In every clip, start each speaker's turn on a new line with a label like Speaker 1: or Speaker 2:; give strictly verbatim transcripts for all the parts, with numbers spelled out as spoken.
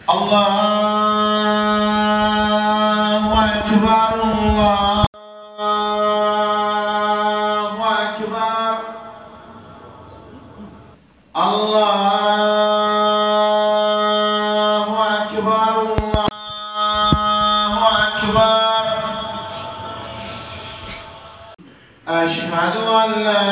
Speaker 1: الله أكبر الله أكبر الله أكبر الله أكبر أشهد أن لا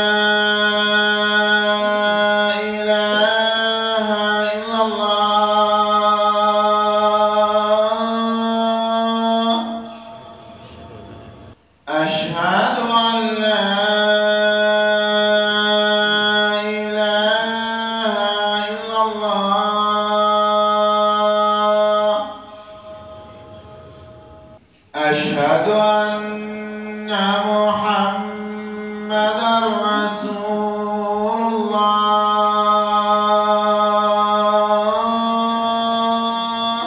Speaker 1: أشهد أن لا إله إلا الله أشهد أن محمدًا رسول الله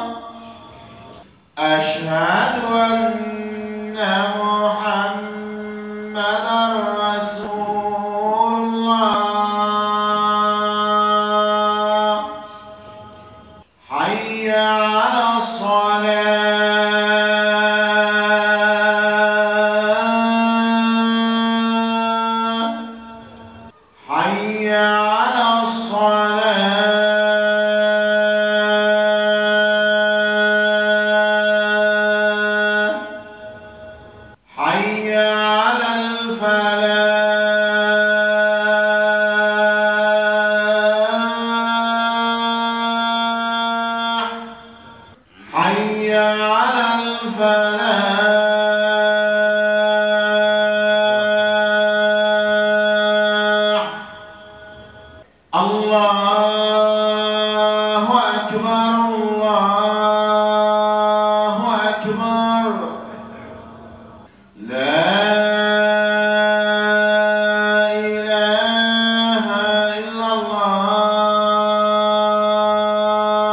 Speaker 1: أشهد أن محمدًا رسول الله حي على الصلاة حي على الصلاة حي على الفلاح حي على الفلاح الله أكبر الله أكبر لا إله إلا الله.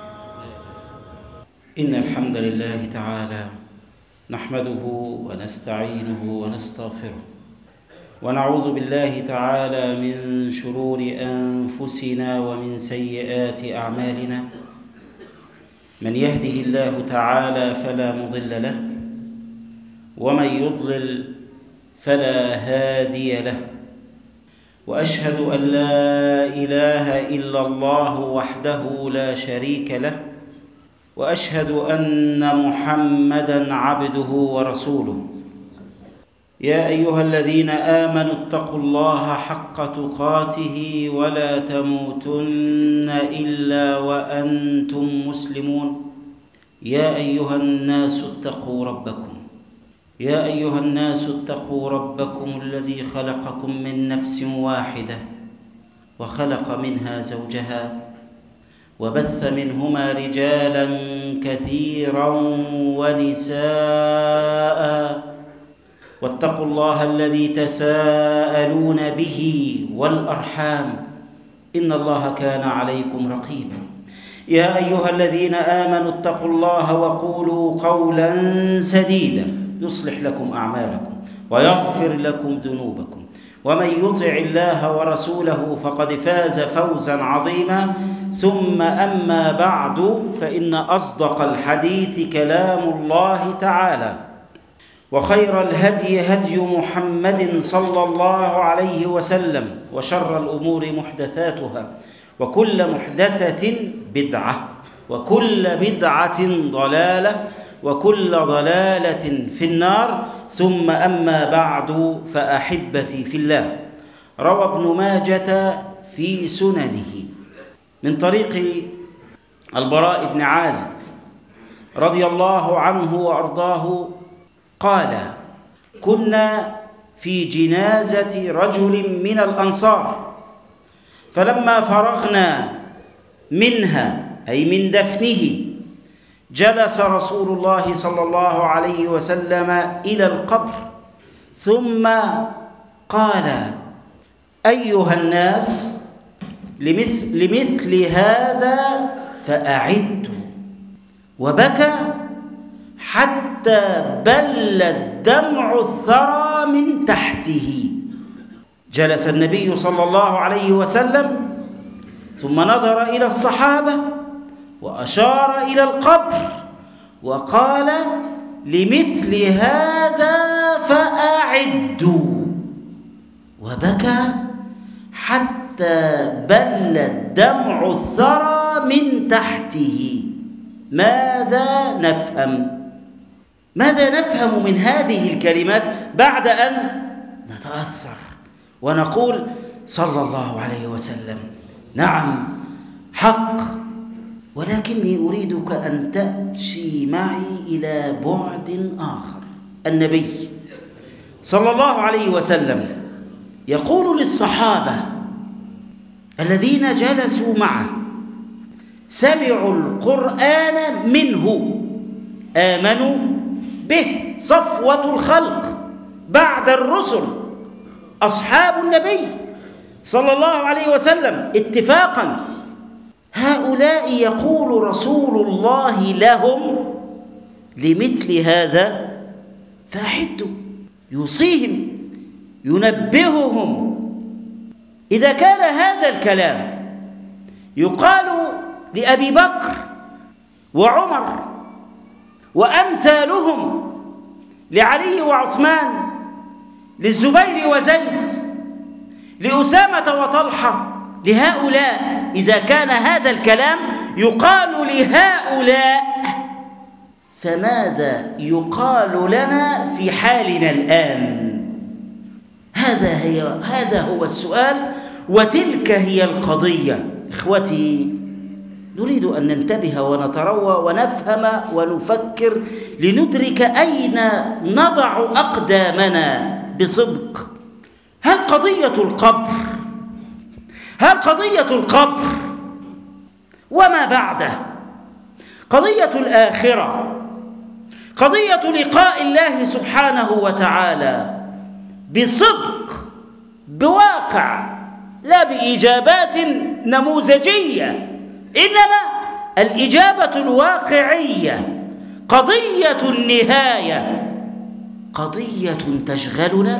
Speaker 2: إن الحمد لله تعالى نحمده ونستعينه ونستغفره ونعوذ بالله تعالى من شرور أنفسنا ومن سيئات أعمالنا من يهده الله تعالى فلا مضل له ومن يضلل فلا هادي له وأشهد أن لا إله إلا الله وحده لا شريك له وأشهد أن محمدًا عبده ورسوله يا أيها الذين آمنوا اتقوا الله حق تقاته ولا تموتن إلا وأنتم مسلمون يا أيها الناس اتقوا ربكم يا أيها الناس اتقوا ربكم الذي خلقكم من نفس واحدة وخلق منها زوجها وبث منهما رجالا كثيرا ونساء واتقوا الله الذي تساءلون به والأرحام إن الله كان عليكم رقيبا يا أيها الذين آمنوا اتقوا الله وقولوا قولا سديدا يصلح لكم أعمالكم ويغفر لكم ذنوبكم ومن يطع الله ورسوله فقد فاز فوزا عظيما ثم أما بعد فإن أصدق الحديث كلام الله تعالى وخير الهدي هدي محمد صلى الله عليه وسلم وشر الأمور محدثاتها وكل محدثة بدعة وكل بدعة ضلالة وكل ضلالة في النار ثم أما بعد فأحبتي في الله روى ابن ماجة في سننه من طريق البراء بن عازب رضي الله عنه وأرضاه قال كنا في جنازة رجل من الأنصار فلما فرغنا منها أي من دفنه جلس رسول الله صلى الله عليه وسلم إلى القبر ثم قال أيها الناس لمثل, لمثل هذا فأعدوا وبكى حتى بل الدمع الثرى من تحته. جلس النبي صلى الله عليه وسلم ثم نظر إلى الصحابة وأشار إلى القبر وقال لمثل هذا فأعدوا، وبكى حتى بل الدمع الثرى من تحته. ماذا نفهم؟ ماذا نفهم من هذه الكلمات بعد أن نتأثر ونقول صلى الله عليه وسلم نعم حق، ولكني أريدك أن تمشي معي إلى بعد آخر. النبي صلى الله عليه وسلم يقول للصحابة الذين جلسوا معه سمعوا القرآن منه آمنوا به، صفوة الخلق بعد الرسل أصحاب النبي صلى الله عليه وسلم اتفاقا. هؤلاء يقول رسول الله لهم لمثل هذا فأعدوا، يوصيهم ينبههم. إذا كان هذا الكلام يقال لأبي بكر وعمر وأمثالهم، لعلي وعثمان، للزبير وزيد، لأسامة وطلحة، لهؤلاء، إذا كان هذا الكلام يقال لهؤلاء، فماذا يقال لنا في حالنا الآن؟ هذا هي هذا هو السؤال، وتلك هي القضية. إخوتي، نريد أن ننتبه ونتروى ونفهم ونفكر لندرك أين نضع أقدامنا بصدق. هل قضية القبر هل قضية القبر وما بعده، قضية الآخرة، قضية لقاء الله سبحانه وتعالى بصدق، بواقع، لا بإجابات نموذجية، إنما الإجابة الواقعية، قضية النهاية، قضية تشغلنا،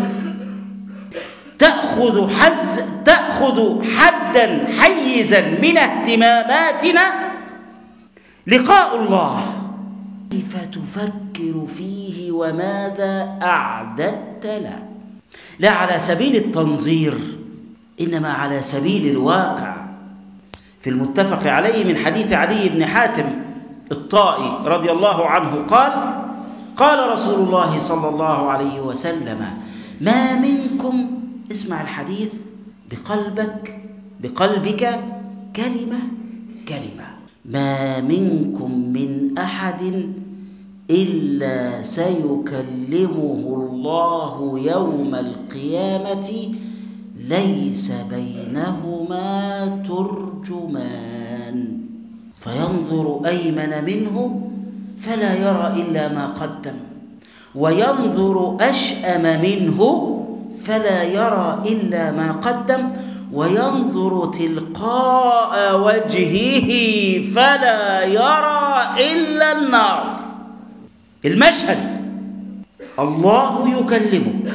Speaker 2: تأخذ حز تأخذ حدا حيزا من اهتماماتنا. لقاء الله، كيف تفكر فيه وماذا أعددت له؟ لا على سبيل التنظير، إنما على سبيل الواقع. في المتفق عليه من حديث عدي بن حاتم الطائي رضي الله عنه قال قال رسول الله صلى الله عليه وسلم: ما منكم، اسمع الحديث بقلبك بقلبك كلمة كلمة، ما منكم من أحد إلا سيكلمه الله يوم القيامة ليس بينهما ترجمان، فينظر أيمن منه فلا يرى إلا ما قدم، وينظر أشأم منه فلا يرى إلا ما قدم، وينظر تلقاء وجهه فلا يرى إلا النار. المشهد: الله يكلمك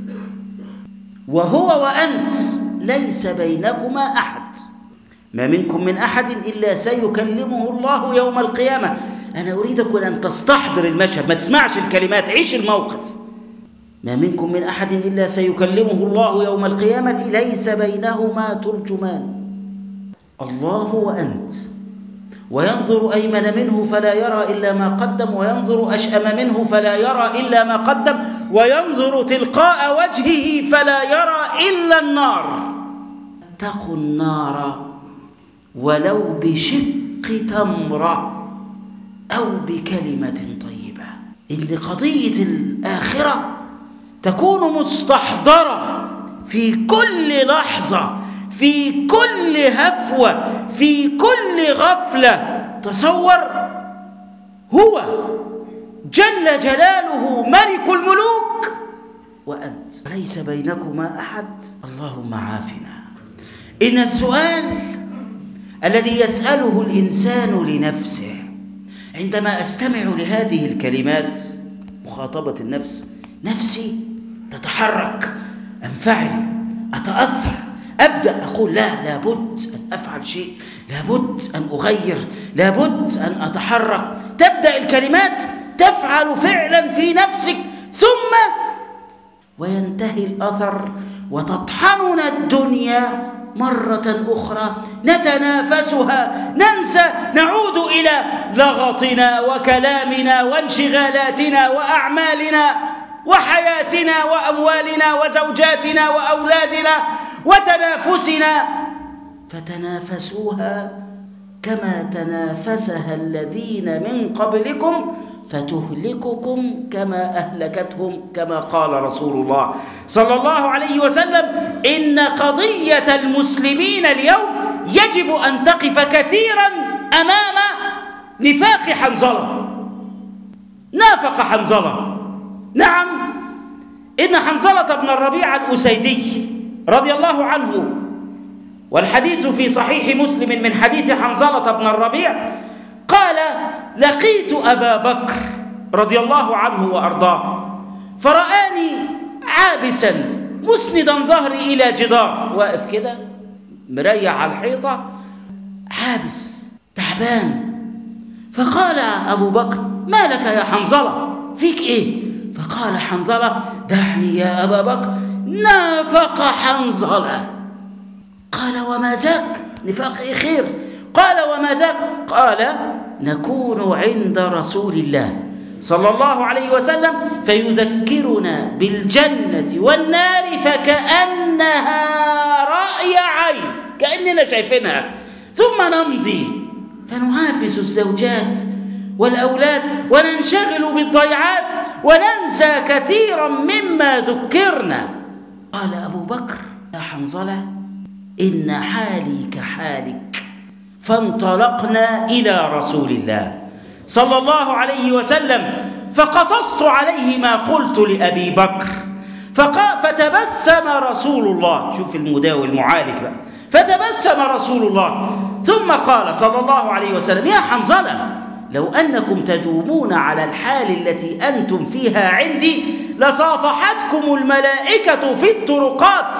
Speaker 2: وهو وأنت ليس بينكما أحد. ما منكم من أحد إلا سيكلمه الله يوم القيامة. أنا أريدك أن تستحضر المشهد، ما تسمعش الكلمات، عيش الموقف. ما منكم من أحد إلا سيكلمه الله يوم القيامة ليس بينهما ترجمان، الله وأنت، وينظر أيمن منه فلا يرى إلا ما قدم، وينظر أشأم منه فلا يرى إلا ما قدم، وينظر تلقاء وجهه فلا يرى إلا النار. اتقوا النار ولو بشق تمرة أو بكلمة طيبة. إن قضية الآخرة تكون مستحضرة في كل لحظة، في كل هفوة، في كل غفلة. تصور، هو جل جلاله ملك الملوك وأنت ليس بينكما أحد. اللهم عافنا. إن السؤال الذي يسأله الإنسان لنفسه عندما أستمع لهذه الكلمات، مخاطبة النفس، نفسي تتحرك، أنفعل، أتأثر، أبدأ أقول لا، لابد أن أفعل شيء، لابد أن أغير، لابد أن أتحرك. تبدأ الكلمات تفعل فعلا في نفسك، ثم وينتهي الأثر وتطحننا الدنيا مرة أخرى، نتنافسها، ننسى، نعود إلى لغطنا وكلامنا وانشغالاتنا وأعمالنا وحياتنا وأموالنا وزوجاتنا وأولادنا وتنافسنا. فتنافسوها كما تنافسها الذين من قبلكم فتهلككم كما أهلكتهم، كما قال رسول الله صلى الله عليه وسلم: إن قضية المسلمين اليوم يجب أن تقف كثيرا أمام نفاق حنظلة. نافق حنظلة، نعم، إن حنظلة بن الربيع الأسيدي رضي الله عنه، والحديث في صحيح مسلم من حديث حنظلة بن الربيع، قال: لقيت أبا بكر رضي الله عنه وأرضاه فرآني عابسا مسندا ظهري إلى جدار، واقف كده مريح على الحيطة، عابس تعبان. فقال أبو بكر: ما لك يا حنظلة، فيك إيه؟ فقال حنظلة: دعني يا أبا بكر، نافق حنظلة. قال: وما ذاك؟ نفاق إيه خير؟ قال: وما ذاك؟ قال: نكون عند رسول الله صلى الله عليه وسلم فيذكرنا بالجنة والنار فكأنها رأي عين، كأننا شايفينها، ثم نمضي فنعافس الزوجات والأولاد وننشغل بالضيعات وننسى كثيرا مما ذكرنا. قال أبو بكر: يا حنظلة، إن حالي كحالك. فانطلقنا إلى رسول الله صلى الله عليه وسلم فقصصت عليه ما قلت لأبي بكر، فتبسم رسول الله. شوف المداوي المعالج بقى. فتبسم رسول الله ثم قال صلى الله عليه وسلم: يا حنظلة، لو أنكم تدومون على الحال التي أنتم فيها عندي لصافحتكم الملائكة في الطرقات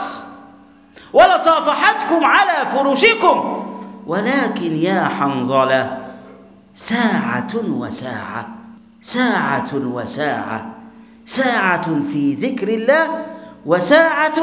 Speaker 2: ولصافحتكم على فرشكم، ولكن يا حنظلة ساعة وساعة، ساعة وساعة، ساعة في ذكر الله وساعة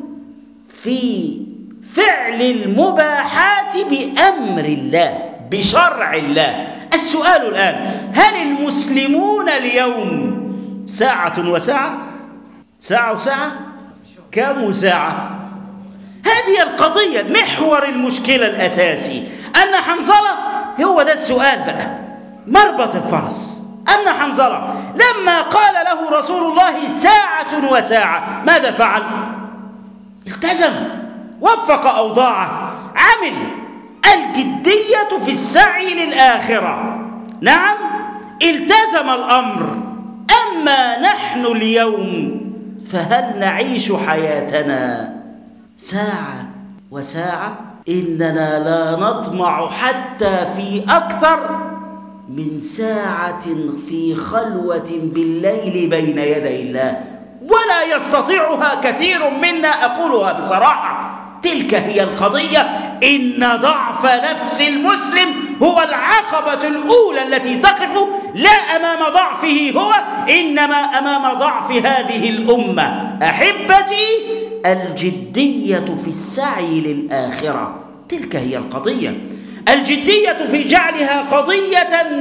Speaker 2: في فعل المباحات بأمر الله بشرع الله. السؤال الآن: هل المسلمون اليوم ساعة وساعة؟ ساعة وساعة؟ كم ساعة؟ هذه القضية، محور المشكلة الأساسي أن حنظلة، هو ده السؤال بقى، مربط الفرس، أن حنظلة لما قال له رسول الله ساعة وساعة ماذا فعل؟ التزم، وفق أوضاعه، عمل الجدية في السعي للآخرة، نعم، التزم الأمر. أما نحن اليوم فهل نعيش حياتنا ساعة وساعة؟ إننا لا نطمع حتى في أكثر من ساعة في خلوة بالليل بين يدي الله، ولا يستطيعها كثير منا. أقولها بصراحة، تلك هي القضية. إن ضعف نفس المسلم هو العقبة الأولى التي تقف لا أمام ضعفه هو، إنما أمام ضعف هذه الأمة. أحبتي، الجدية في السعي للآخرة، تلك هي القضية. الجدية في جعلها قضية،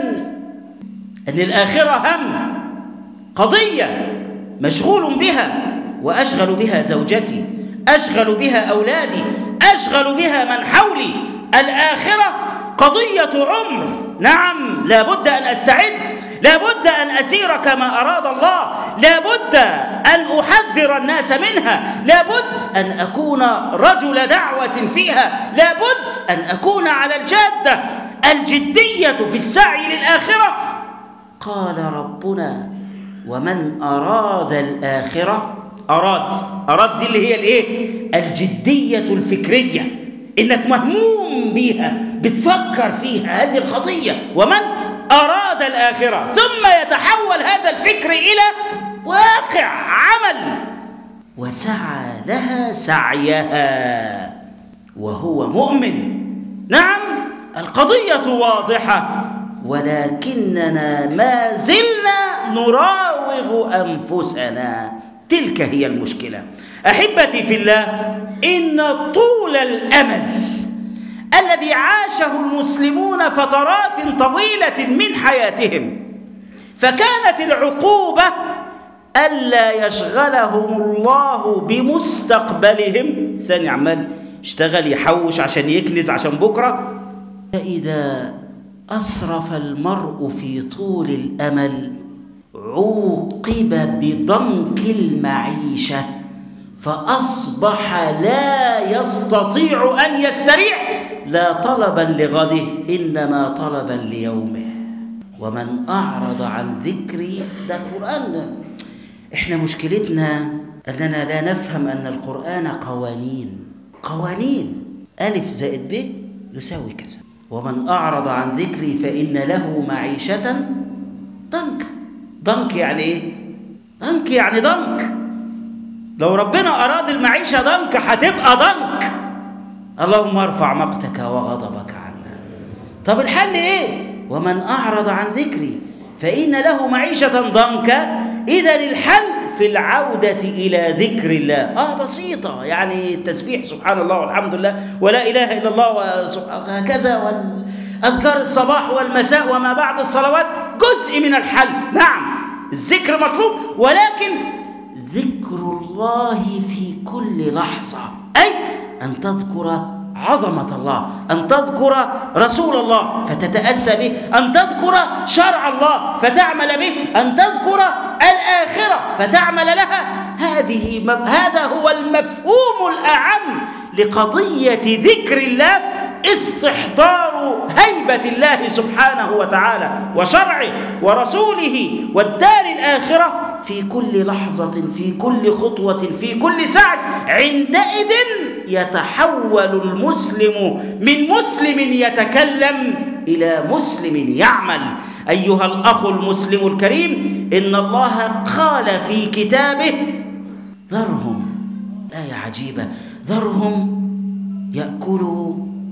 Speaker 2: أن الآخرة هم، قضية مشغول بها، وأشغل بها زوجتي، أشغل بها أولادي، أشغل بها من حولي. الآخرة قضية عمر، نعم، لا بد أن أستعد، لا بد أن أسير كما أراد الله، لا بد أن أحذر الناس منها، لا بد أن أكون رجل دعوة فيها، لا بد أن أكون على الجادة. الجدية في السعي للآخرة. قال ربنا: ومن أراد الآخرة، أراد أراد دي اللي هي الإيه؟ الجدية الفكرية، إنك مهموم بيها، بتفكر فيها، هذه القضية. ومن أراد الآخرة، ثم يتحول هذا الفكر إلى واقع عمل. وسعى لها سعيها وهو مؤمن. نعم القضية واضحة، ولكننا ما زلنا نراوغ أنفسنا، تلك هي المشكلة. أحبتي في الله، إن طول الأمل الذي عاشه المسلمون فترات طويلة من حياتهم، فكانت العقوبة ألا يشغلهم الله بمستقبلهم. إنسان عمال يشتغل يحوش عشان يكنز عشان بكرة، فإذا أسرف المرء في طول الأمل عوقب بضنك المعيشة، فأصبح لا يستطيع أن يستريح، لا طلبا لغده إنما طلبا ليومه. ومن أعرض عن ذكري، ده القرآن. إحنا مشكلتنا أننا لا نفهم أن القرآن قوانين قوانين ألف زائد ب يساوي كذا. ومن أعرض عن ذكري فإن له معيشة ضنك. ضنك يعني إيه؟ ضنك يعني ضنك. لو ربنا أراد المعيشة ضنك هتبقى ضنك. اللهم ارفع مقتك وغضبك عنا. طب الحل إيه؟ ومن أعرض عن ذكري فإن له معيشة ضنكا. إذن الحل في العودة إلى ذكر الله. آه بسيطة، يعني التسبيح سبحان الله والحمد لله ولا إله إلا الله وهكذا، والأذكار الصباح والمساء وما بعد الصلوات جزء من الحل. نعم الذكر مطلوب، ولكن ذكر الله في كل لحظة، أي أن تذكر عظمة الله، أن تذكر رسول الله فتتأسى به، أن تذكر شرع الله فتعمل به، أن تذكر الآخرة فتعمل لها. هذه هذا هو المفهوم الأعم لقضية ذكر الله، استحضار هيبة الله سبحانه وتعالى وشرعه ورسوله والدار الآخرة في كل لحظة، في كل خطوة، في كل سعي. عندئذ يتحول المسلم من مسلم يتكلم إلى مسلم يعمل. أيها الأخ المسلم الكريم، إن الله قال في كتابه: ذرهم، آية عجيبة، ذرهم يأكلوا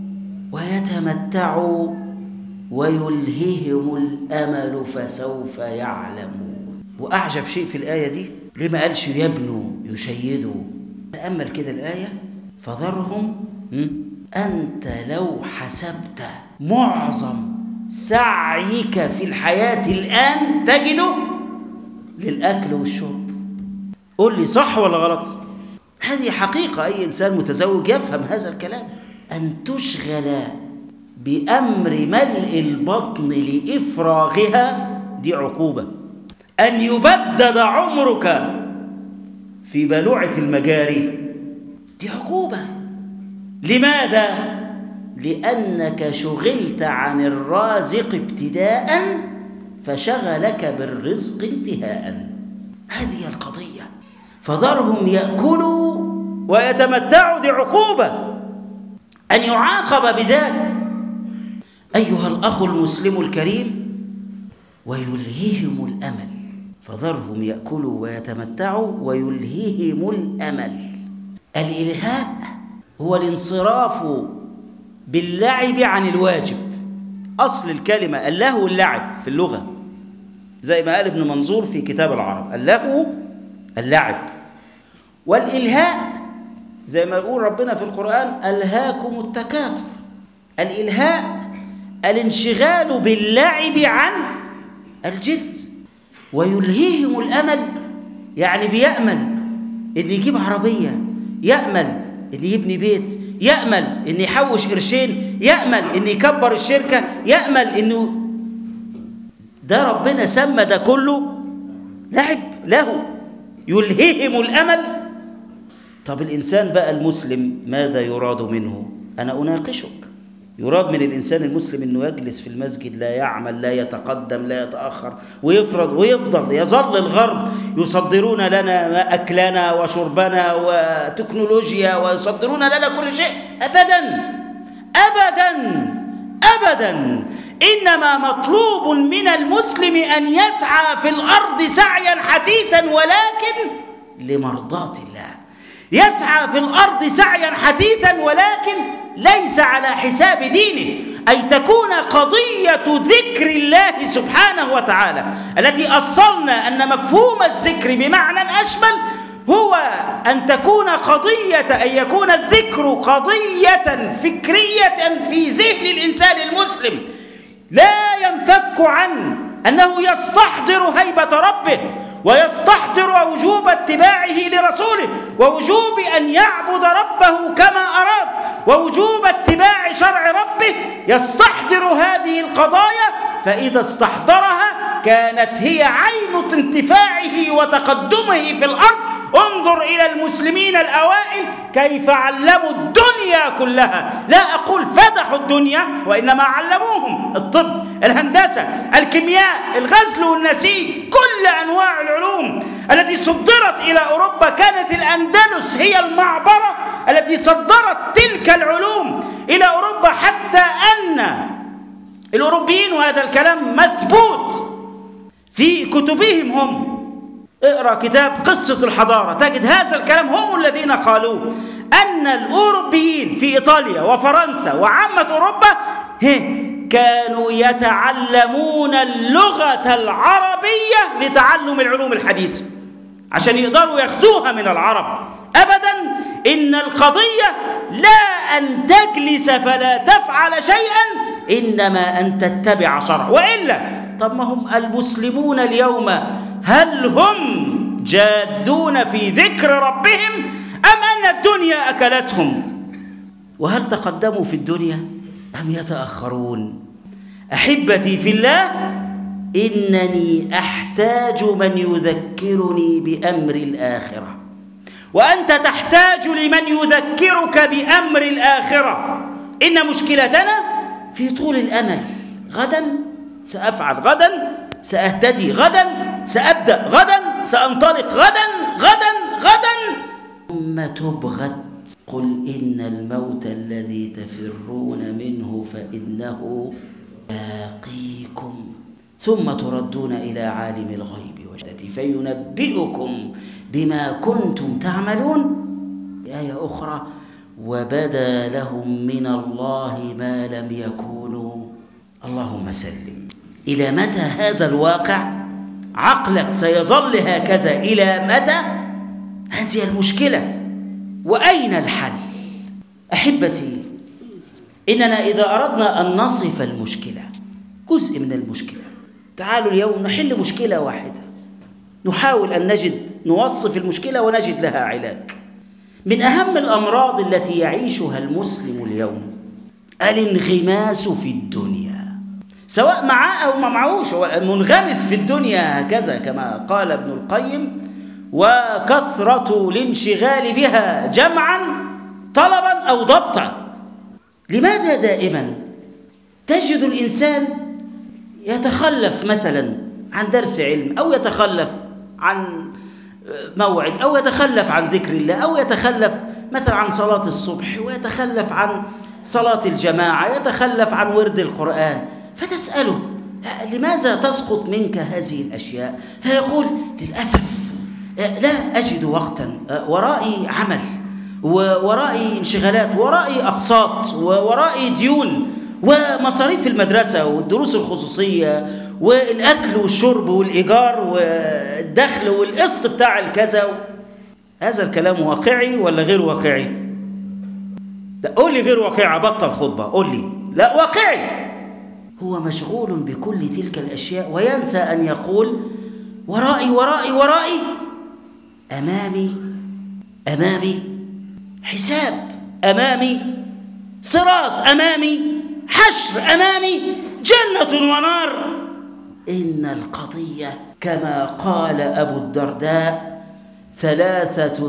Speaker 2: ويتمتعوا ويلههم الأمل فسوف يعلمون. وأعجب شيء في الآية دي ليه ما قالش يبنوا يشيدوا؟ تأمل كده الآية: فذرهم. أنت لو حسبت معظم سعيك في الحياة الآن تجده للأكل والشرب. قل لي صح ولا غلط؟ هذه حقيقة، أي إنسان متزوج يفهم هذا الكلام. أن تشغل بأمر ملء البطن لإفراغها دي عقوبة. أن يبدد عمرك في بلوعة المجاري دي عقوبة. لماذا؟ لأنك شغلت عن الرازق ابتداء فشغلك بالرزق انتهاء. هذه القضية. فذرهم يأكلوا ويتمتعوا دي عقوبة، أن يعاقب بذاك. أيها الأخ المسلم الكريم، ويلهيهم الأمل. فذرهم يأكلوا ويتمتعوا ويلهيهم الأمل. الإلهاء هو الانصراف باللعب عن الواجب. أصل الكلمة اللهو اللعب في اللغة، زي ما قال ابن منظور في كتاب العرب: اللهو اللعب. والإلهاء زي ما يقول ربنا في القرآن: ألهاكم التكاثر. الإلهاء الانشغال باللعب عن الجد. ويلهيهم الأمل يعني بيأمل إن يجيب عربية، يأمل إن يبني بيت، يأمل إن يحوش قرشين، يأمل إن يكبر الشركة، يأمل إنه ده ربنا سمى ده كله لعب له. يلهيهم الأمل. طب الإنسان بقى المسلم ماذا يراد منه؟ أنا أناقشك. يراد من الإنسان المسلم أنه يجلس في المسجد لا يعمل، لا يتقدم، لا يتأخر، ويفرض ويفضل يظل الغرب يصدرون لنا أكلنا وشربنا وتكنولوجيا ويصدرون لنا كل شيء. أبدا أبدا أبدا. إنما مطلوب من المسلم أن يسعى في الأرض سعيا حثيثا، ولكن لمرضاة الله، يسعى في الأرض سعيا حثيثا ولكن ليس على حساب دينه، أي تكون قضية ذكر الله سبحانه وتعالى التي أصلنا أن مفهوم الذكر بمعنى أشمل هو أن تكون قضية، أن يكون الذكر قضية فكرية في ذهن الإنسان المسلم لا ينفك عن أنه يستحضر هيبة ربه، ويستحضر وجوب اتباعه لرسوله، ووجوب أن يعبد ربه كما أراد، ووجوب اتباع شرع ربه. يستحضر هذه القضايا، فإذا استحضرها كانت هي عين انتفاعه وتقدمه في الأرض. انظر إلى المسلمين الأوائل كيف علموا الدنيا كلها، لا أقول فتحوا الدنيا، وإنما علموهم الطب، الهندسة، الكيمياء، الغزل والنسيج، كل أنواع العلوم التي صدرت إلى أوروبا. كانت الأندلس هي المعبرة التي صدرت تلك العلوم إلى أوروبا، حتى أن الأوروبيين، وهذا الكلام مثبوت في كتبهم هم، اقرأ كتاب قصة الحضارة تجد هذا الكلام، هم الذين قالوه، أن الأوروبيين في إيطاليا وفرنسا وعامة أوروبا كانوا يتعلمون اللغة العربية لتعلم العلوم الحديثة عشان يقدروا ياخدوها من العرب. أبدا، إن القضية لا أن تجلس فلا تفعل شيئا، إنما أن تتبع شرع. وإلا طب ما هم المسلمون اليوم هل هم جادون في ذكر ربهم أم أن الدنيا أكلتهم؟ وهل تقدموا في الدنيا أم يتأخرون؟ أحبتي في الله، إنني أحتاج من يذكرني بأمر الآخرة، وأنت تحتاج لمن يذكرك بأمر الآخرة. إن مشكلتنا في طول الأمل، غدا سأفعل، غدا سأهتدي، غدا سأبدأ، غدا سأنطلق، غدا غدا غدا ثم تبغت. قل إن الموت الذي تفرون منه فإنه لاقيكم ثم تردون إلى عالم الغيب والشهادة فينبئكم بما كنتم تعملون. آية أخرى: وبدا لهم من الله ما لم يكونوا. اللهم سلم. إلى متى هذا الواقع؟ عقلك سيظل هكذا إلى متى؟ هذه المشكلة. وأين الحل؟ أحبتي، إننا إذا أردنا أن نصف المشكلة، جزء من المشكلة، تعالوا اليوم نحل مشكلة واحدة، نحاول أن نجد، نوصف المشكلة ونجد لها علاج. من أهم الأمراض التي يعيشها المسلم اليوم الانغماس في الدنيا، سواء معاه أو ما معهوش، هو منغمس في الدنيا هكذا كما قال ابن القيم: وكثرة الانشغال بها جمعا طلبا أو ضبطا. لماذا دائما تجد الإنسان يتخلف مثلا عن درس علم، أو يتخلف عن موعد، أو يتخلف عن ذكر الله، أو يتخلف مثلا عن صلاة الصبح، ويتخلف عن صلاة الجماعة، يتخلف عن ورد القرآن، فتسأله: لماذا تسقط منك هذه الأشياء؟ فيقول: للأسف لا أجد وقتا، ورائي عمل، وورائي انشغالات، ورائي أقساط، وورائي ديون، ومصاريف المدرسة والدروس الخصوصية والأكل والشرب والإيجار والدخل والقسط بتاع الكذا. هذا الكلام واقعي ولا غير واقعي؟ قول لي غير واقعي، بطل خطبة، قول لي. لا، واقعي. هو مشغول بكل تلك الأشياء وينسى أن يقول: ورائي ورائي ورائي، أمامي أمامي حساب، أمامي صراط، أمامي حشر، أمامي جنة ونار. إن القضية كما قال أبو الدرداء: ثلاثة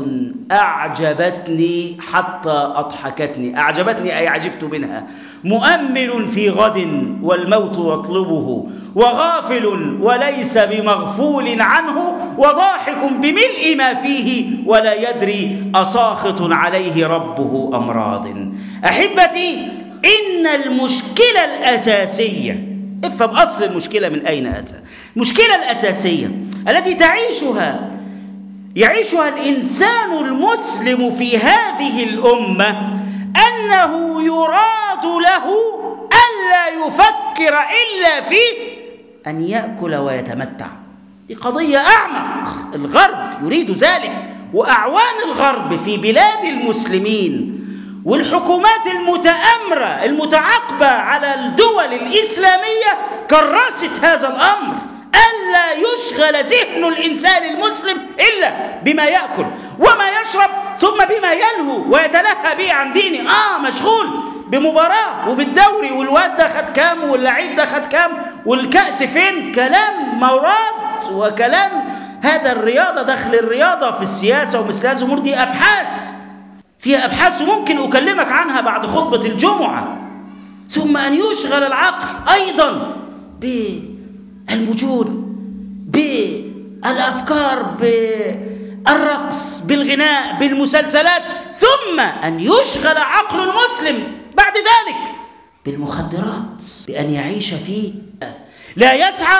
Speaker 2: أعجبتني حتى أضحكتني. أعجبتني أي عجبت منها: مؤمل في غد والموت يطلبه، وغافل وليس بمغفول عنه، وضاحك بملء ما فيه ولا يدري أساخط عليه ربه أم راض. أحبتي، إن المشكلة الأساسية، افهم أصل المشكلة من أين أتى. المشكلة الأساسية التي تعيشها يعيشها الإنسان المسلم في هذه الأمة أنه يراد له ألا يفكر إلا في أن يأكل ويتمتع. دي قضية أعمق، الغرب يريد ذلك، وأعوان الغرب في بلاد المسلمين والحكومات المتآمرة المتعاقبة على الدول الإسلامية كرست هذا الأمر، ألا يشغل ذهن الإنسان المسلم إلا بما يأكل وما يشرب ثم بما يلهو ويتلهى به عن دينه. آه مشغول بمباراة وبالدوري، والواد ده خد كام واللعيب ده خد كام والكأس فين، كلام مراد وكلام هذا الرياضة داخل الرياضة في السياسة ومثل هذه الأمور. دي أبحاث، فيها أبحاث وممكن أكلمك عنها بعد خطبة الجمعة. ثم أن يشغل العقل أيضا بالمجون، بالأفكار، بالرقص، بالغناء، بالمسلسلات، ثم أن يشغل عقل المسلم بعد ذلك بالمخدرات، بأن يعيش فيه لا يسعى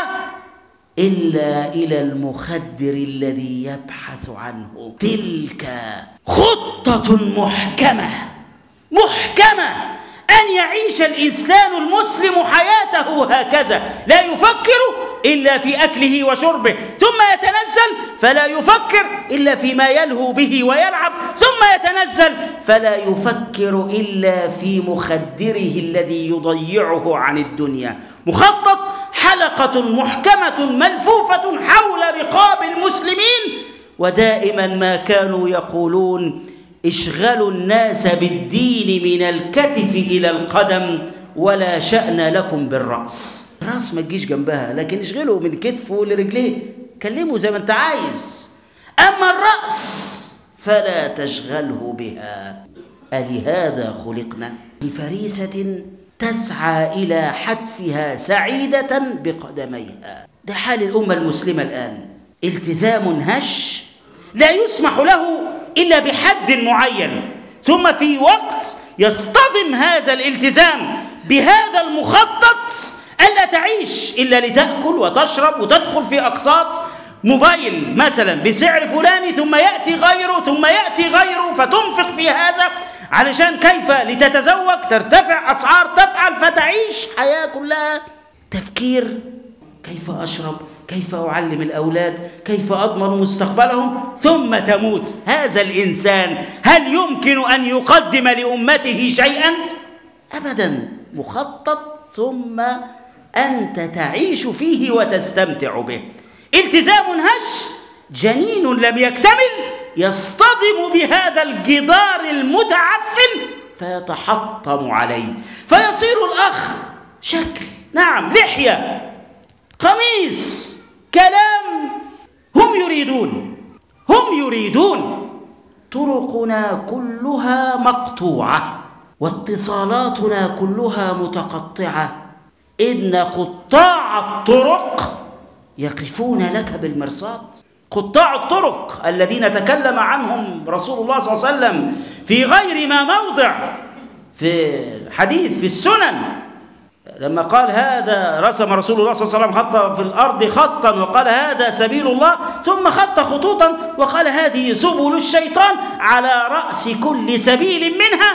Speaker 2: إلا إلى المخدر الذي يبحث عنه. تلك خطة محكمة محكمة أن يعيش الإنسان المسلم حياته هكذا، لا يفكر إلا في أكله وشربه، ثم يتنزل فلا يفكر إلا فيما يلهو به ويلعب، ثم يتنزل فلا يفكر إلا في مخدره الذي يضيعه عن الدنيا. مخطط، حلقة محكمة ملفوفة حول رقاب المسلمين. ودائما ما كانوا يقولون اشغلوا الناس بالدين من الكتف إلى القدم ولا شأن لكم بالرأس. الرأس ما تجيش جنبها، لكن اشغلوا من كتفه لرجليه، كلموا زي ما انت عايز. أما الرأس فلا تشغله بها. ألهذا خلقنا؟ بفريسة تسعى إلى حتفها سعيدة بقدميها. ده حال الأمة المسلمة الآن، التزام هش لا يسمح له إلا بحد معين، ثم في وقت يصطدم هذا الالتزام بهذا المخطط ألا تعيش إلا لتأكل وتشرب وتدخل في أقساط موبايل مثلا بسعر فلاني، ثم يأتي غيره ثم يأتي غيره، فتنفق في هذا علشان كيف لتتزوج، ترتفع أسعار، تفعل، فتعيش حياة كلها تفكير كيف أشرب، كيف أعلم الأولاد، كيف أضمن مستقبلهم، ثم تموت. هذا الإنسان هل يمكن أن يقدم لأمته شيئا؟ أبدا. مخطط ثم أنت تعيش فيه وتستمتع به. التزام هش، جنين لم يكتمل يصطدم بهذا الجدار المتعفن فيتحطم عليه، فيصير الأخ شكل، نعم، لحية، قميص، كلام. هم يريدون هم يريدون طرقنا كلها مقطوعة واتصالاتنا كلها متقطعة. إن قطاع الطرق يقفون لك بالمرصاد. قطاع الطرق الذين تكلم عنهم رسول الله صلى الله عليه وسلم في غير ما موضع في حديث في السنن، لما قال هذا، رسم رسول الله صلى الله عليه وسلم خط في الأرض خطا وقال هذا سبيل الله، ثم خط خطوطا وقال هذه سبل الشيطان، على رأس كل سبيل منها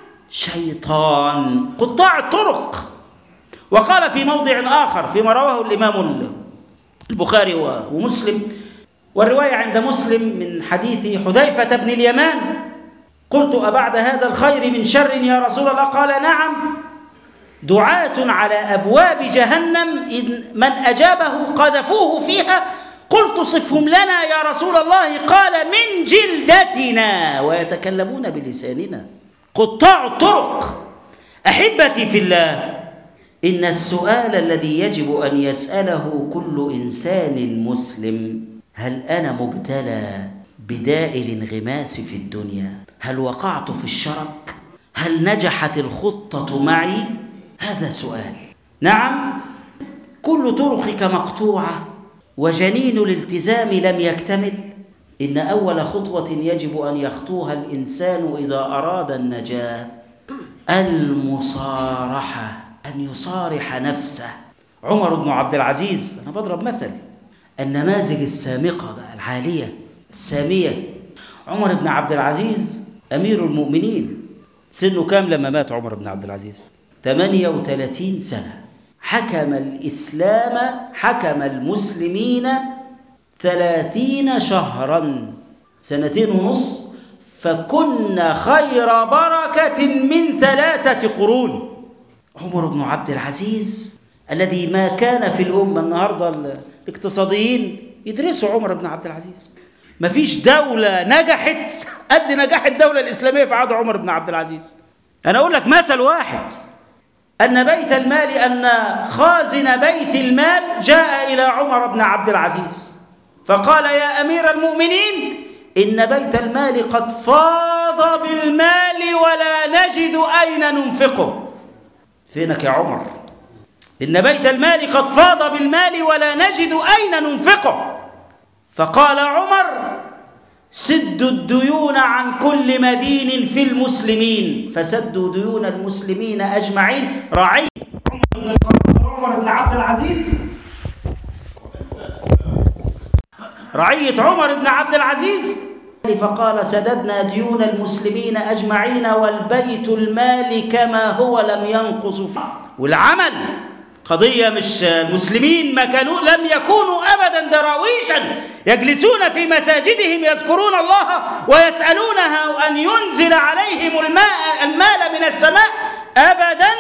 Speaker 2: شيطان. قطاع الطرق. وقال في موضع آخر فيما رواه الإمام البخاري ومسلم، والرواية عند مسلم من حديث حذيفة بن اليمان، قلت أبعد هذا الخير من شر يا رسول الله؟ قال نعم، دعاة على أبواب جهنم إن من أجابه قذفوه فيها. قلت صفهم لنا يا رسول الله؟ قال من جلدتنا ويتكلمون بلساننا. قطاع الطرق. أحبتي في الله، إن السؤال الذي يجب أن يسأله كل إنسان مسلم: هل أنا مبتلى بداء الانغماس في الدنيا؟ هل وقعت في الشرك؟ هل نجحت الخطة معي؟ هذا سؤال. نعم، كل طرقك مقطوعة وجنين الالتزام لم يكتمل. إن أول خطوة يجب أن يخطوها الإنسان إذا أراد النجاة المصارحة، أن يصارح نفسه. عمر بن عبد العزيز، أنا بضرب مثل، النماذج السامقة بقى العالية، السامية. عمر بن عبد العزيز أمير المؤمنين، سنه كام لما مات عمر بن عبد العزيز؟ ثمانية وثلاثين سنة. حكم الإسلام، حكم المسلمين ثلاثين شهرا، سنتين ونص، فكنا خير بركة من ثلاثة قرون. عمر بن عبد العزيز الذي ما كان في الأمة. النهاردة الاقتصاديين يدرسوا عمر بن عبد العزيز. ما فيش دولة نجحت قد نجاح الدولة الإسلامية في عهد عمر بن عبد العزيز. أنا أقول لك مثل واحد، أن بيت المال، أن خازن بيت المال جاء إلى عمر بن عبد العزيز فقال: يا أمير المؤمنين، إن بيت المال قد فاض بالمال ولا نجد أين ننفقه. فينك يا عمر؟ إن بيت المال قد فاض بالمال ولا نجد أين ننفقه. فقال عمر: سدوا الديون عن كل مدين في المسلمين. فسدوا ديون المسلمين أجمعين. رعية عمر بن عبد العزيز، رعية عمر بن عبد العزيز، فقال: سددنا ديون المسلمين أجمعين والبيت المال كما هو لم ينقص فيه. والعمل قضية مش المسلمين ما كانوا لم يكونوا أبدا دراويشا يجلسون في مساجدهم يذكرون الله ويسألونه أن ينزل عليهم الماء المال من السماء أبدا،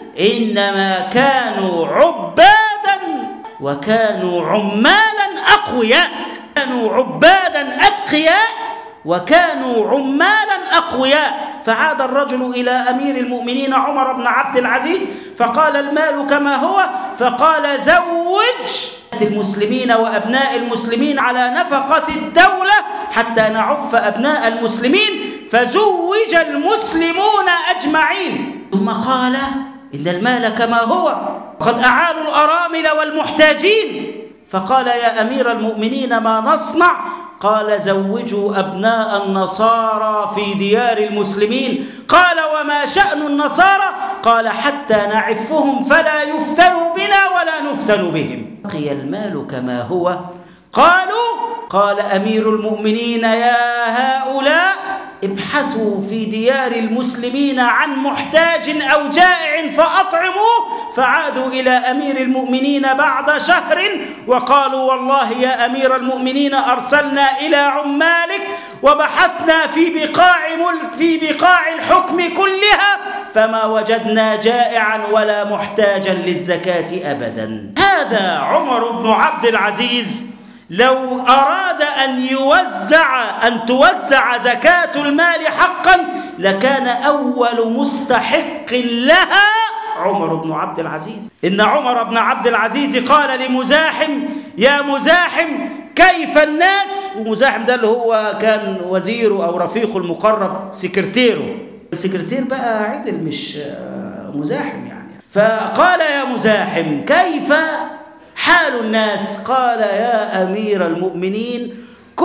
Speaker 2: إنما كانوا عبادا وكانوا عمالا أقوياء. كانوا عبادا أتقياء وكانوا عمالا أقوياء. فعاد الرجل إلى أمير المؤمنين عمر بن عبد العزيز فقال: المال كما هو. فقال: زوج المسلمين وأبناء المسلمين على نفقة الدولة حتى نعف أبناء المسلمين. فزوج المسلمون أجمعين. ثم قال: إن المال كما هو، قد أعانوا الأرامل والمحتاجين. فقال: يا أمير المؤمنين، ما نصنع؟ قال: زوجوا أبناء النصارى في ديار المسلمين. قال: وما شأن النصارى؟ قال: حتى نعفهم فلا يفتنوا بنا ولا نفتن بهم. بقي المال كما هو. قالوا: قال أمير المؤمنين: يا هؤلاء، ابحثوا في ديار المسلمين عن محتاج أو جائع فأطعموه. فعادوا إلى أمير المؤمنين بعد شهر وقالوا: والله يا أمير المؤمنين، أرسلنا إلى عمالك وبحثنا في بقاع ملك في بقاع الحكم كلها فما وجدنا جائعا ولا محتاجا للزكاة أبدا. هذا عمر بن عبد العزيز لو أراد أن يوزع أن توزع زكاة المال حقا لكان أول مستحق لها عمر بن عبد العزيز. إن عمر بن عبد العزيز قال لمزاحم: يا مزاحم، كيف الناس؟ ومزاحم ده اللي هو كان وزيره أو رفيقه المقرب، سكرتيره. السكرتير بقى عدل مش مزاحم يعني. فقال: يا مزاحم، كيف حال الناس؟ قال: يا أمير المؤمنين،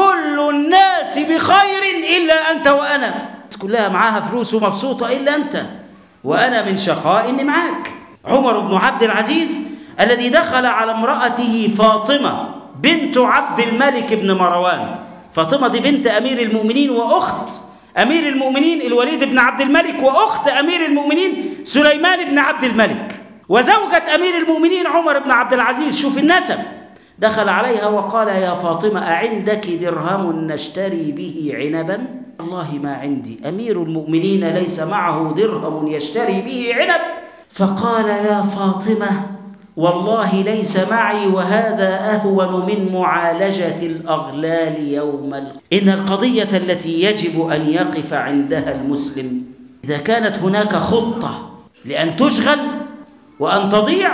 Speaker 2: كل الناس بخير إلا أنت وأنا. الناس كلها معاها فلوس ومبسوطة إلا أنت، وأنا من شقاء إني معاك. عمر بن عبد العزيز الذي دخل على امرأته فاطمة بنت عبد الملك بن مروان. فاطمة دي بنت أمير المؤمنين وأخت أمير المؤمنين الوليد بن عبد الملك، وأخت أمير المؤمنين سليمان بن عبد الملك، وزوجة أمير المؤمنين عمر بن عبد العزيز. شوف النسب. دخل عليها وقال: يا فاطمة، أعندك درهم نشتري به عنبا؟ والله ما عندي، أمير المؤمنين ليس معه درهم يشتري به عنب. فقال: يا فاطمة، والله ليس معي، وهذا أهون من معالجة الأغلال يوم القيامة. إن القضية التي يجب أن يقف عندها المسلم إذا كانت هناك خطة لأن تشغل وأن تضيع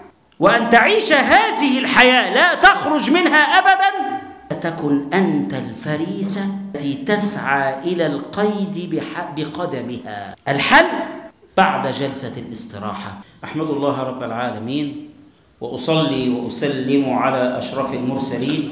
Speaker 2: وأن تعيش هذه الحياة لا تخرج منها أبدا، تكن أنت الفريسة التي تسعى إلى القيد بقدمها. الحل بعد جلسة الاستراحة. أحمد الله رب العالمين، وأصلي وأسلم على أشرف المرسلين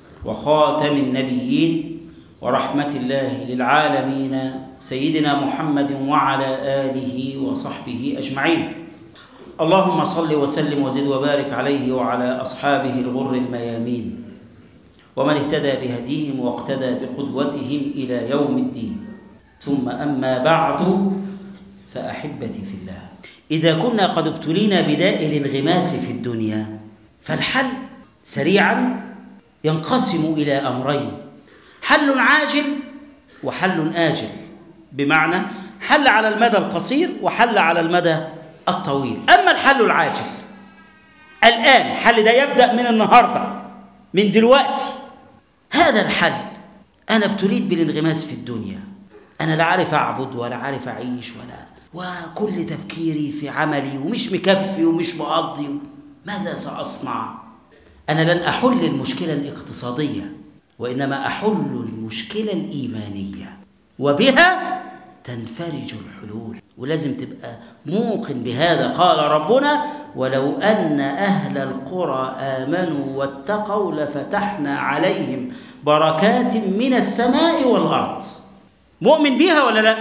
Speaker 2: وخاتم النبيين ورحمة الله للعالمين سيدنا محمد وعلى آله وصحبه أجمعين. اللهم صل وسلم وزد وبارك عليه وعلى أصحابه الغر الميامين. ومن اهتدى بهديهم واقتدى بقدوتهم إلى يوم الدين. ثم أما بعد فأحبتي في الله، إذا كنا قد ابتلينا بداء الانغماس في الدنيا فالحل سريعا ينقسم إلى أمرين: حل عاجل وحل آجل، بمعنى حل على المدى القصير وحل على المدى الطويل. أما الحل العاجل الآن، الحل ده يبدأ من النهاردة، من دلوقتي. هذا الحل: أنا ابتليت بالانغماس في الدنيا، أنا لا عارف أعبد ولا عارف أعيش ولا وكل تفكيري في عملي ومش مكفي ومش مقضي، ماذا سأصنع؟ أنا لن أحل المشكلة الاقتصادية، وإنما أحل المشكلة الإيمانية، وبها تنفرج الحلول. ولازم تبقى موقن بهذا. قال ربنا: ولو أن أهل القرى آمنوا واتقوا لفتحنا عليهم بركات من السماء والأرض. مؤمن بها ولا لا؟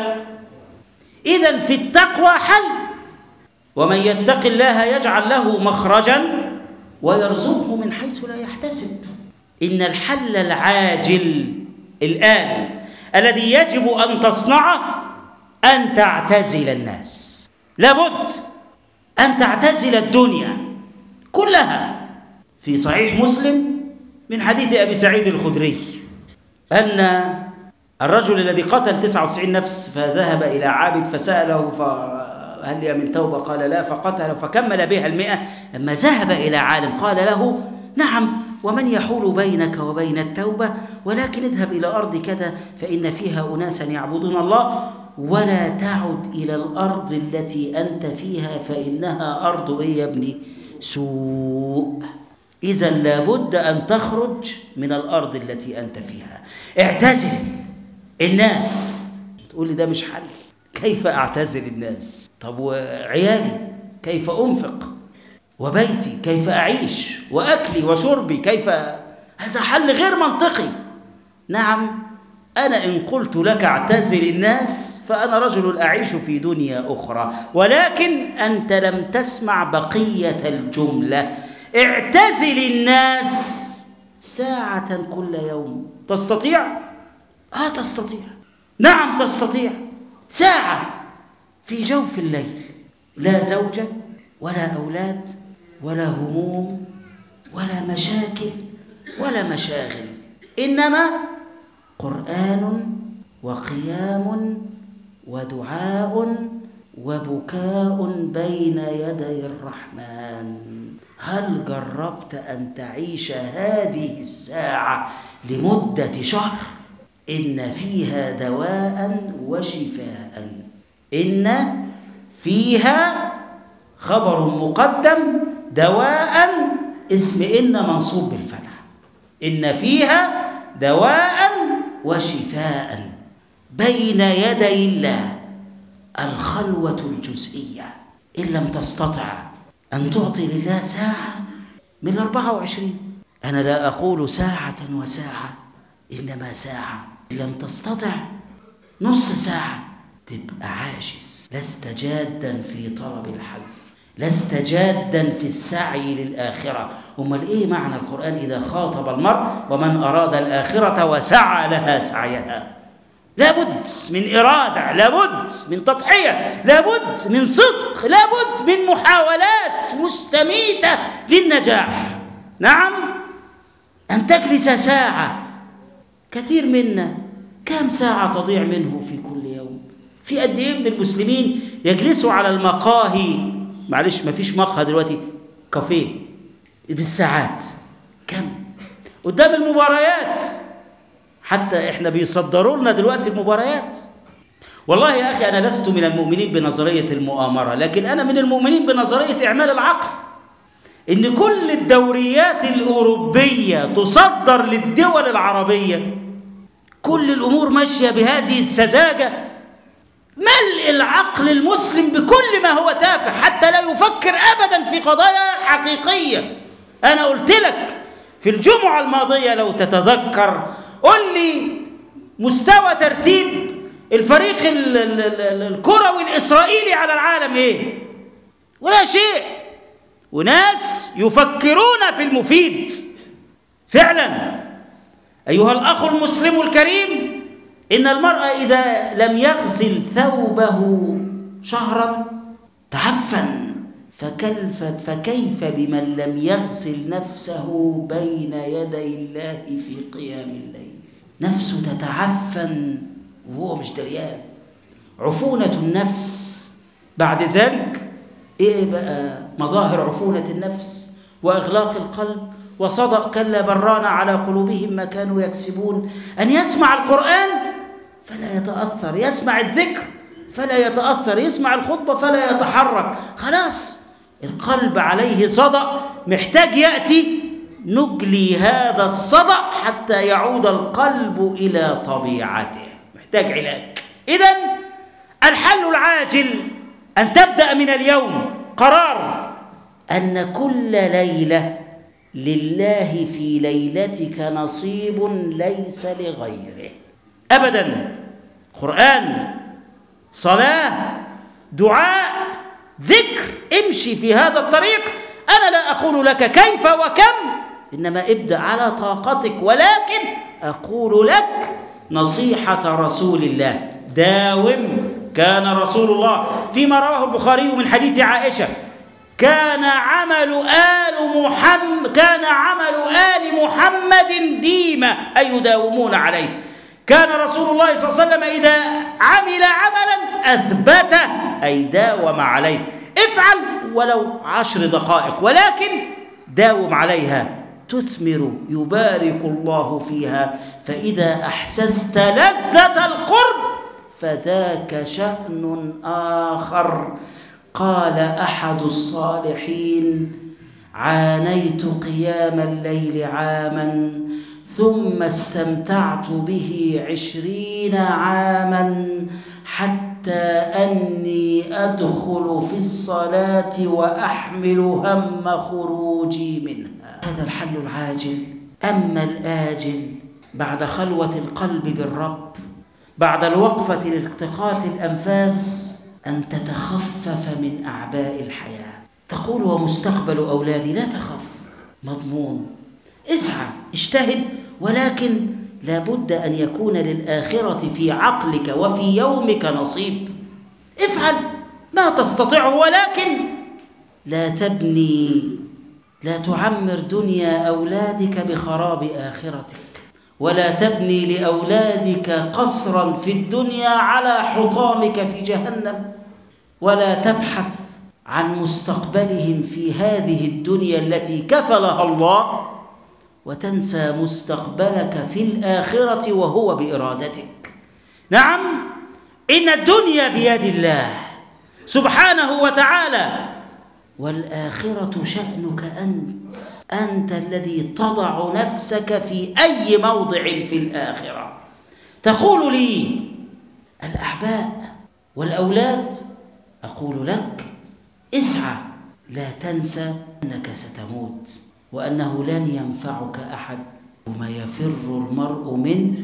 Speaker 2: إذن في التقوى حل: ومن يتق الله يجعل له مخرجا ويرزقه من حيث لا يحتسب. إن الحل العاجل الآن الذي يجب أن تصنعه أن تعتزل الناس. لابد أن تعتزل الدنيا كلها. في صحيح مسلم من حديث أبي سعيد الخدري أن الرجل الذي قتل تسعة وتسعين نفس فذهب إلى عابد فسأله هل لي من توبة؟ قال لا، فقتل فكمل بها المئة. لما ذهب إلى عالم قال له: نعم، ومن يحول بينك وبين التوبة؟ ولكن اذهب إلى أرض كذا فإن فيها أناسا يعبدون الله، ولا تعد إلى الأرض التي أنت فيها فإنها أرض إيه يا ابني؟ سوء. إذن لابد أن تخرج من الأرض التي أنت فيها. اعتزل الناس. تقول لي ده مش حل. كيف أعتزل الناس؟ طب وعيالي كيف أنفق؟ وبيتي كيف أعيش؟ وأكلي وشربي كيف؟ هذا حل غير منطقي. نعم، أنا إن قلت لك اعتزل الناس فأنا رجل أعيش في دنيا أخرى، ولكن أنت لم تسمع بقية الجملة. اعتزل الناس ساعة كل يوم. تستطيع؟ آه تستطيع. نعم تستطيع. ساعة في جوف الليل، لا زوجة ولا أولاد ولا هموم ولا مشاكل ولا مشاغل، إنما قرآن وقيام ودعاء وبكاء بين يدي الرحمن. هل جربت أن تعيش هذه الساعة لمدة شهر؟ إن فيها دواء وشفاء. إن فيها خبر مقدم، دواء اسم إن منصوب بالفتح. إن فيها دواء وشفاء بين يدي الله. الخلوة الجزئية. إن لم تستطع أن تعطي لله ساعة من أربعة وعشرين، أنا لا أقول ساعة وساعة، إنما ساعة. إن لم تستطع نص ساعة، تبقى عاجز. لست جادا في طلب الحل، لست جادا في السعي للآخرة. أمال إيه معنى القرآن إذا خاطب المرء ومن أراد الآخرة وسعى لها سعيها؟ لابد من إرادة، لابد من تضحية، لابد من صدق، لابد من محاولات مستميتة للنجاح. نعم، أن تجلس ساعة. كثير منا كم ساعة تضيع منه في كل يوم؟ في قد إيه من المسلمين يجلسوا على المقاهي، معلش ما فيش مقهى دلوقتي، كافيه، بالساعات. كم؟ قدام المباريات، حتى احنا بيصدروا لنا دلوقتي المباريات. والله يا أخي أنا لست من المؤمنين بنظرية المؤامرة، لكن أنا من المؤمنين بنظرية إعمال العقل. إن كل الدوريات الأوروبية تصدر للدول العربية، كل الأمور ماشية بهذه السذاجة. ملء العقل المسلم بكل ما هو تافه حتى لا يفكر أبدا في قضايا حقيقية. أنا قلت لك في الجمعة الماضية لو تتذكر، قل لي مستوى ترتيب الفريق الكروي الإسرائيلي على العالم إيه؟ ولا شيء. وناس يفكرون في المفيد فعلا. أيها الأخ المسلم الكريم، إن المرء إذا لم يغسل ثوبه شهرا تعفن، فكيف, فكيف بمن لم يغسل نفسه بين يدي الله في قيام الليل؟ نفسه تتعفن وهو مش دريان، عفونة النفس. بعد ذلك إيه بقى مظاهر عفونة النفس وإغلاق القلب؟ وصدق كلا بران على قلوبهم ما كانوا يكسبون. أن يسمع القرآن فلا يتأثر، يسمع الذكر فلا يتأثر، يسمع الخطبة فلا يتحرك، خلاص القلب عليه صدأ، محتاج يأتي نجلي هذا الصدأ حتى يعود القلب إلى طبيعته، محتاج علاج. إذن الحل العاجل أن تبدأ من اليوم قرار أن كل ليلة لله في ليلتك نصيب ليس لغيره أبدا. قرآن، صلاة، دعاء، ذكر، امشي في هذا الطريق. أنا لا أقول لك كيف وكم، إنما ابدأ على طاقتك، ولكن أقول لك نصيحة رسول الله: داوم. كان رسول الله فيما رواه البخاري من حديث عائشة: كان عمل آل محمد كان عمل آل محمد ديمة، أي يداومون عليه. كان رسول الله صلى الله عليه وسلم إذا عمل عملا أثبته، أي داوم عليه. افعل ولو عشر دقائق، ولكن داوم عليها، تثمر، يبارك الله فيها. فإذا أحسست لذة القرب فذاك شأن آخر. قال أحد الصالحين: عانيت قيام الليل عاما ثم استمتعت به عشرين عاما حتى أني أدخل في الصلاة وأحمل هم خروجي منها. هذا الحل العاجل. أما الآجل بعد خلوة القلب بالرب، بعد الوقفة لالتقاط الأنفاس، أن تتخفف من أعباء الحياة. تقول: ومستقبل أولادي؟ لا تخف، مضمون. اسعى، اجتهد، ولكن لابد أن يكون للآخرة في عقلك وفي يومك نصيب. افعل ما تستطيعه، ولكن لا تبني لا تعمر دنيا أولادك بخراب آخرتك، ولا تبني لأولادك قصرا في الدنيا على حطامك في جهنم، ولا تبحث عن مستقبلهم في هذه الدنيا التي كفلها الله وتنسى مستقبلك في الآخرة وهو بإرادتك. نعم، إن الدنيا بيد الله سبحانه وتعالى، والآخرة شأنك أنت. أنت الذي تضع نفسك في أي موضع في الآخرة. تقول لي: الأحباء والأولاد، أقول لك: اسعى، لا تنسى أنك ستموت، وأنه لن ينفعك أحد. وما يفر المرء منه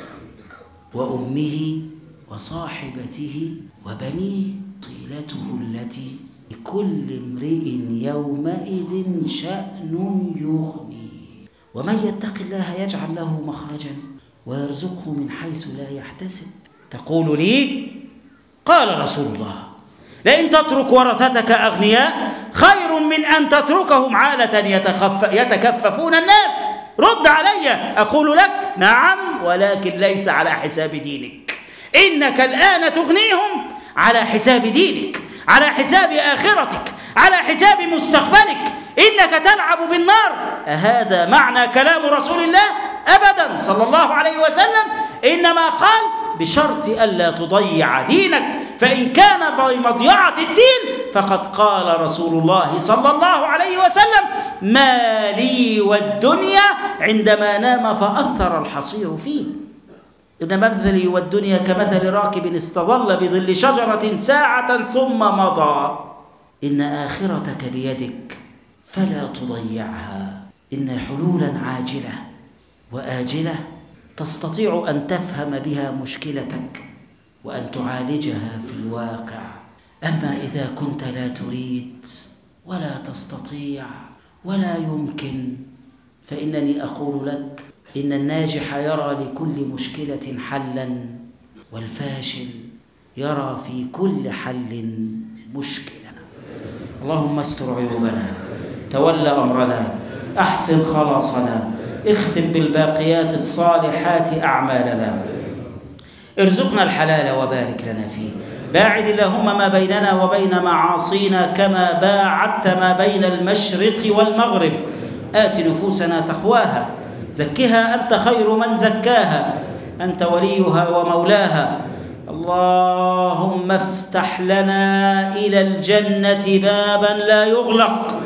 Speaker 2: وأمه وصاحبته وبنيه صلته التي لكل امرئ يومئذ شأن يغنيه. ومن يتق الله يجعل له مخرجا ويرزقه من حيث لا يحتسب. تقول لي: قال رسول الله: لئن تترك ورثتك أغنياء خير من أن تتركهم عالة يتكففون الناس. رد علي. أقول لك: نعم، ولكن ليس على حساب دينك. إنك الآن تغنيهم على حساب دينك، على حساب آخرتك، على حساب مستقبلك. إنك تلعب بالنار. أهذا معنى كلام رسول الله؟ أبدا صلى الله عليه وسلم، إنما قال: بشرط ألا تضيع دينك، فإن كان في مضيعة الدين فقد قال رسول الله صلى الله عليه وسلم: ما لي والدنيا عندما نام فأثر الحصير فيه. إن مثلي والدنيا كمثل راكب استظل بظل شجرة ساعة ثم مضى. إن آخرتك بيدك فلا تضيعها. إن حلولا عاجلة وآجلة تستطيع أن تفهم بها مشكلتك وأن تعالجها في الواقع. أما إذا كنت لا تريد ولا تستطيع ولا يمكن، فإنني أقول لك: إن الناجح يرى لكل مشكلة حلا، والفاشل يرى في كل حل مشكلة. اللهم استر عيوبنا، تول أمرنا، أحسن خلاصنا، اختم بالباقيات الصالحات أعمالنا، ارزقنا الحلال وبارك لنا فيه، باعد اللهم ما بيننا وبين معاصينا كما باعدت ما بين المشرق والمغرب. آت نفوسنا تقواها، زكها أنت خير من زكاها، أنت وليها ومولاها. اللهم افتح لنا إلى الجنة بابا لا يغلق،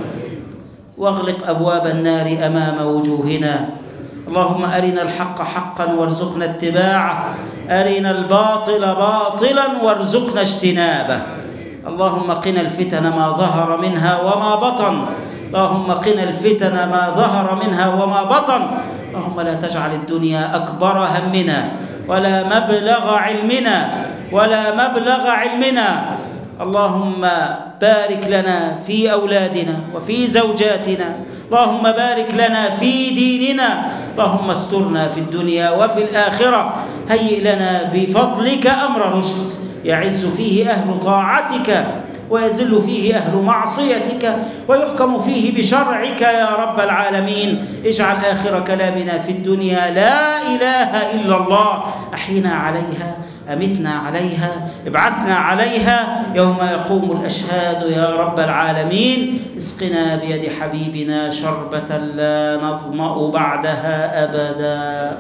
Speaker 2: واغلق أبواب النار أمام وجوهنا. اللهم أرنا الحق حقا وارزقنا اتباعه، أرنا الباطل باطلا وارزقنا اجتنابه. اللهم قنا الفتن ما ظهر منها وما بطن، اللهم قنا الفتن ما ظهر منها وما بطن. اللهم لا تجعل الدنيا أكبر همنا ولا مبلغ علمنا ولا مبلغ علمنا. اللهم بارك لنا في أولادنا وفي زوجاتنا، اللهم بارك لنا في ديننا، اللهم استرنا في الدنيا وفي الآخرة. هيئ لنا بفضلك أمر رشد يعز فيه أهل طاعتك ويذل فيه أهل معصيتك ويحكم فيه بشرعك يا رب العالمين. اجعل آخر كلامنا في الدنيا لا إله إلا الله. أحينا عليها، أمتنا عليها، ابعثنا عليها يوم يقوم الأشهاد يا رب العالمين. اسقنا بيد حبيبنا شربة لا نظمأ بعدها أبدا.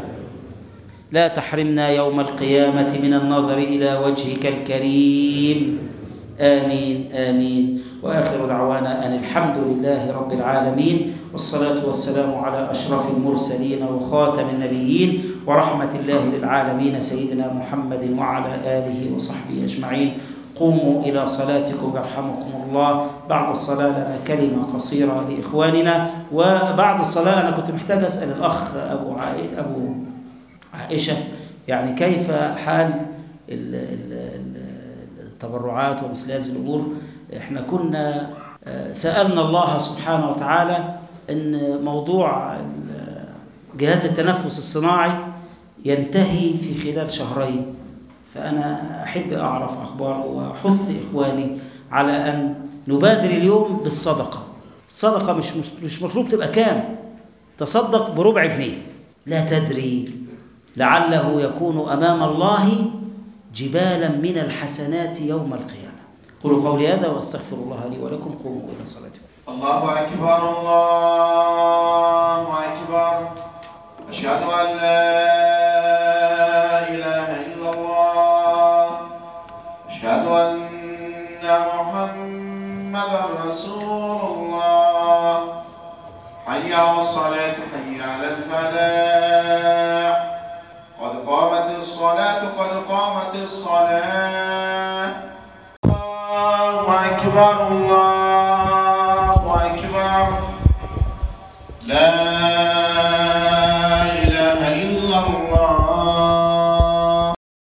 Speaker 2: لا تحرمنا يوم القيامة من النظر إلى وجهك الكريم. آمين آمين. وآخر دعوانا أن الحمد لله رب العالمين، والصلاة والسلام على أشرف المرسلين وخاتم النبيين ورحمة الله للعالمين سيدنا محمد وعلى آله وصحبه أجمعين. قوموا إلى صلاتكم يرحمكم الله. بعد الصلاة لنا كلمة قصيرة لإخواننا، وبعد الصلاة أنا كنت محتاج أسأل الأخ أبو عائ... أبو عائشة يعني كيف حال ال... ال... التبرعات ومثل هذه الأمور. احنا كنا سألنا الله سبحانه وتعالى أن موضوع جهاز التنفس الصناعي ينتهي في خلال شهرين، فأنا أحب أعرف أخباره وحث إخواني على أن نبادر اليوم بالصدقة. الصدقة مش مش مطلوب تبقى كام، تصدق بربع جنيه، لا تدري لعله يكون أمام الله جبالا من الحسنات يوم القيامة. قولوا قولي هذا واستغفر الله لي ولكم. قوموا إلى صلاتكم.
Speaker 1: الله أكبر الله أكبر. أشهد أن لا إله إلا الله. أشهد أن محمدا رسول الله. حي على الصلاة، حي على الفلاح. قد قامت الصلاة، قد قامت الصلاة. الله أكبر الله أكبر. لا